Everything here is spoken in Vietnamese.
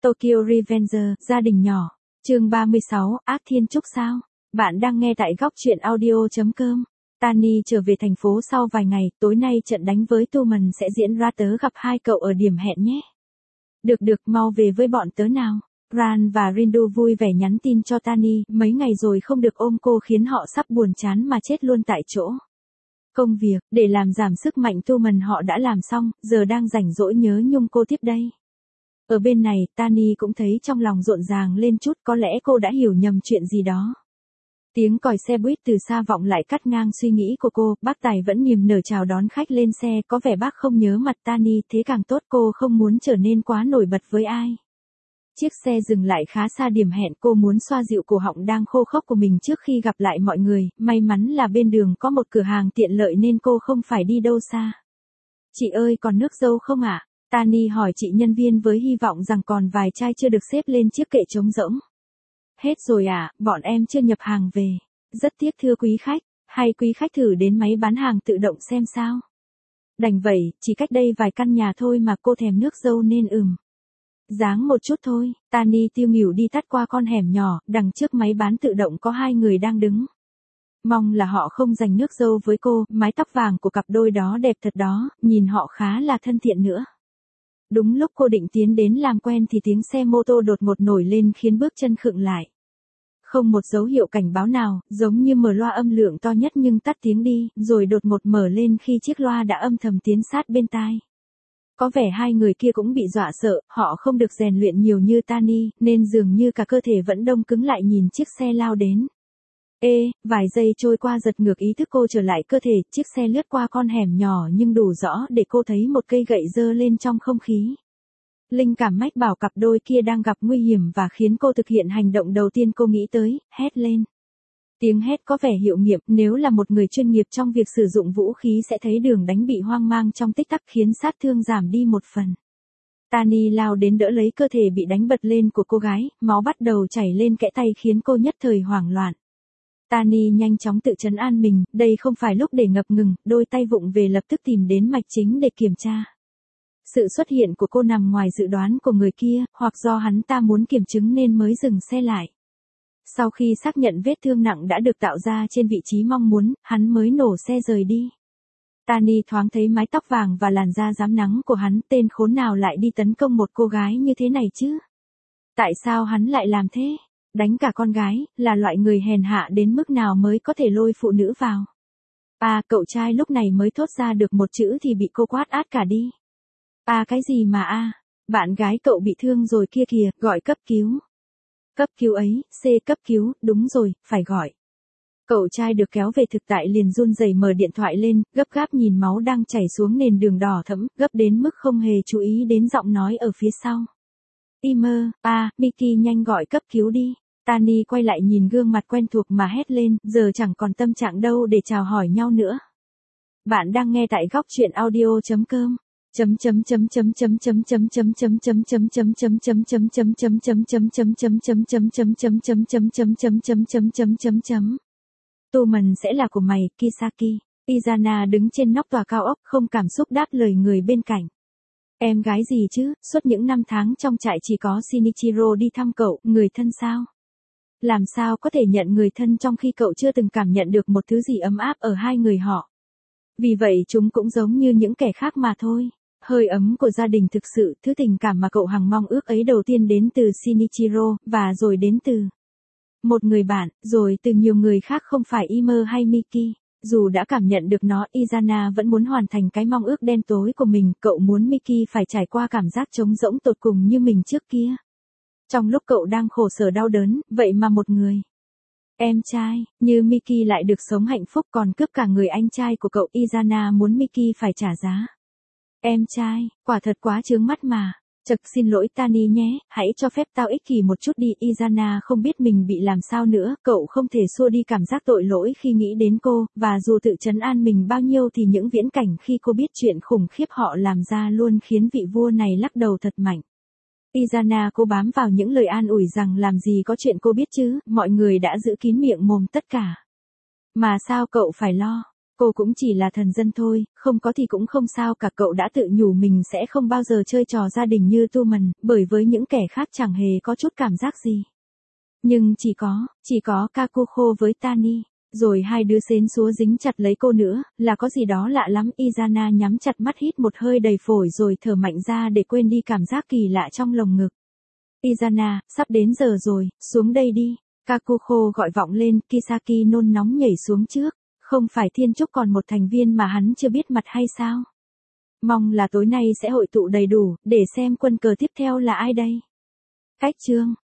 Tokyo Revenger, gia đình nhỏ. Chương 36, ác thiên trúc sao? Bạn đang nghe tại góc truyện audio.com. Tani trở về thành phố sau vài ngày, tối nay trận đánh với Tuman sẽ diễn ra, tớ gặp hai cậu ở điểm hẹn nhé. Được, mau về với bọn tớ nào. Ran và Rindu vui vẻ nhắn tin cho Tani, mấy ngày rồi không được ôm cô khiến họ sắp buồn chán mà chết luôn tại chỗ. Công việc, để làm giảm sức mạnh Tuman họ đã làm xong, giờ đang rảnh rỗi nhớ nhung cô tiếp đây. Ở bên này, Tani cũng thấy trong lòng rộn ràng lên chút, có lẽ cô đã hiểu nhầm chuyện gì đó. Tiếng còi xe buýt từ xa vọng lại cắt ngang suy nghĩ của cô, bác Tài vẫn niềm nở chào đón khách lên xe, có vẻ bác không nhớ mặt Tani, thế càng tốt, cô không muốn trở nên quá nổi bật với ai. Chiếc xe dừng lại khá xa điểm hẹn, cô muốn xoa dịu cổ họng đang khô khốc của mình trước khi gặp lại mọi người, may mắn là bên đường có một cửa hàng tiện lợi nên cô không phải đi đâu xa. Chị ơi, còn nước dâu không ạ? Tani hỏi chị nhân viên với hy vọng rằng còn vài chai chưa được xếp lên chiếc kệ trống rỗng. Hết rồi ạ, bọn em chưa nhập hàng về. Rất tiếc thưa quý khách, hay quý khách thử đến máy bán hàng tự động xem sao. Đành vậy, chỉ cách đây vài căn nhà thôi mà cô thèm nước dâu nên Dáng một chút thôi. Tani tiêu nghỉu đi tắt qua con hẻm nhỏ, đằng trước máy bán tự động có hai người đang đứng. Mong là họ không giành nước dâu với cô, mái tóc vàng của cặp đôi đó đẹp thật đó, nhìn họ khá là thân thiện nữa. Đúng lúc cô định tiến đến làm quen thì tiếng xe mô tô đột ngột nổi lên khiến bước chân khựng lại. Không một dấu hiệu cảnh báo nào, giống như mở loa âm lượng to nhất nhưng tắt tiếng đi, rồi đột ngột mở lên khi chiếc loa đã âm thầm tiến sát bên tai. Có vẻ hai người kia cũng bị dọa sợ, họ không được rèn luyện nhiều như Tani, nên dường như cả cơ thể vẫn đông cứng lại nhìn chiếc xe lao đến. Vài giây trôi qua giật ngược ý thức cô trở lại cơ thể, chiếc xe lướt qua con hẻm nhỏ nhưng đủ rõ để cô thấy một cây gậy giơ lên trong không khí. Linh cảm mách bảo cặp đôi kia đang gặp nguy hiểm và khiến cô thực hiện hành động đầu tiên cô nghĩ tới, hét lên. Tiếng hét có vẻ hiệu nghiệm, nếu là một người chuyên nghiệp trong việc sử dụng vũ khí sẽ thấy đường đánh bị hoang mang trong tích tắc khiến sát thương giảm đi một phần. Tani lao đến đỡ lấy cơ thể bị đánh bật lên của cô gái, máu bắt đầu chảy lên kẽ tay khiến cô nhất thời hoảng loạn. Tani nhanh chóng tự trấn an mình, đây không phải lúc để ngập ngừng, đôi tay vụng về lập tức tìm đến mạch chính để kiểm tra. Sự xuất hiện của cô nằm ngoài dự đoán của người kia, hoặc do hắn ta muốn kiểm chứng nên mới dừng xe lại. Sau khi xác nhận vết thương nặng đã được tạo ra trên vị trí mong muốn, hắn mới nổ xe rời đi. Tani thoáng thấy mái tóc vàng và làn da rám nắng của hắn, tên khốn nào lại đi tấn công một cô gái như thế này chứ? Tại sao hắn lại làm thế? Đánh cả con gái, là loại người hèn hạ đến mức nào mới có thể lôi phụ nữ vào? Cậu trai lúc này mới thốt ra được một chữ thì bị cô quát át cả đi. Cái gì mà bạn gái cậu bị thương rồi kia kìa, gọi cấp cứu. Cấp cứu ấy, cấp cứu, đúng rồi, phải gọi. Cậu trai được kéo về thực tại liền run rẩy mở điện thoại lên, gấp gáp nhìn máu đang chảy xuống nền đường đỏ thẫm, gấp đến mức không hề chú ý đến giọng nói ở phía sau. Mickey nhanh gọi cấp cứu đi. Tani quay lại nhìn gương mặt quen thuộc mà hét lên, giờ chẳng còn tâm trạng đâu để chào hỏi nhau nữa. Bạn đang nghe tại góc truyện audio.com. Tuman sẽ là của mày, Kisaki. Izana đứng trên nóc tòa cao ốc không cảm xúc đáp lời người bên cạnh. Em gái gì chứ, suốt những năm tháng trong trại chỉ có Shinichiro đi thăm cậu, người thân sao? Làm sao có thể nhận người thân trong khi cậu chưa từng cảm nhận được một thứ gì ấm áp ở hai người họ? Vì vậy chúng cũng giống như những kẻ khác mà thôi. Hơi ấm của gia đình thực sự, thứ tình cảm mà cậu hằng mong ước ấy đầu tiên đến từ Shinichiro, và rồi đến từ một người bạn, rồi từ nhiều người khác không phải Ime hay Miki. Dù đã cảm nhận được nó, Izana vẫn muốn hoàn thành cái mong ước đen tối của mình, cậu muốn Miki phải trải qua cảm giác trống rỗng tột cùng như mình trước kia. Trong lúc cậu đang khổ sở đau đớn, vậy mà một người em trai, như Miki lại được sống hạnh phúc còn cướp cả người anh trai của cậu. Izana muốn Miki phải trả giá. Em trai, quả thật quá chướng mắt mà. Xin lỗi Tani nhé, hãy cho phép tao ích kỷ một chút đi. Izana không biết mình bị làm sao nữa, cậu không thể xua đi cảm giác tội lỗi khi nghĩ đến cô, và dù tự trấn an mình bao nhiêu thì những viễn cảnh khi cô biết chuyện khủng khiếp họ làm ra luôn khiến vị vua này lắc đầu thật mạnh. Izana cố bám vào những lời an ủi rằng làm gì có chuyện cô biết chứ, mọi người đã giữ kín miệng mồm tất cả. Mà sao cậu phải lo? Cô cũng chỉ là thần dân thôi, không có thì cũng không sao cả, cậu đã tự nhủ mình sẽ không bao giờ chơi trò gia đình như Tuman, bởi với những kẻ khác chẳng hề có chút cảm giác gì. Nhưng chỉ có Kakuko với Tani, rồi hai đứa xến xúa dính chặt lấy cô nữa, là có gì đó lạ lắm. Izana nhắm chặt mắt hít một hơi đầy phổi rồi thở mạnh ra để quên đi cảm giác kỳ lạ trong lồng ngực. Izana, sắp đến giờ rồi, xuống đây đi. Kakuko gọi vọng lên, Kisaki nôn nóng nhảy xuống trước. Không phải Thiên Trúc còn một thành viên mà hắn chưa biết mặt hay sao? Mong là tối nay sẽ hội tụ đầy đủ, để xem quân cờ tiếp theo là ai đây. Cách chương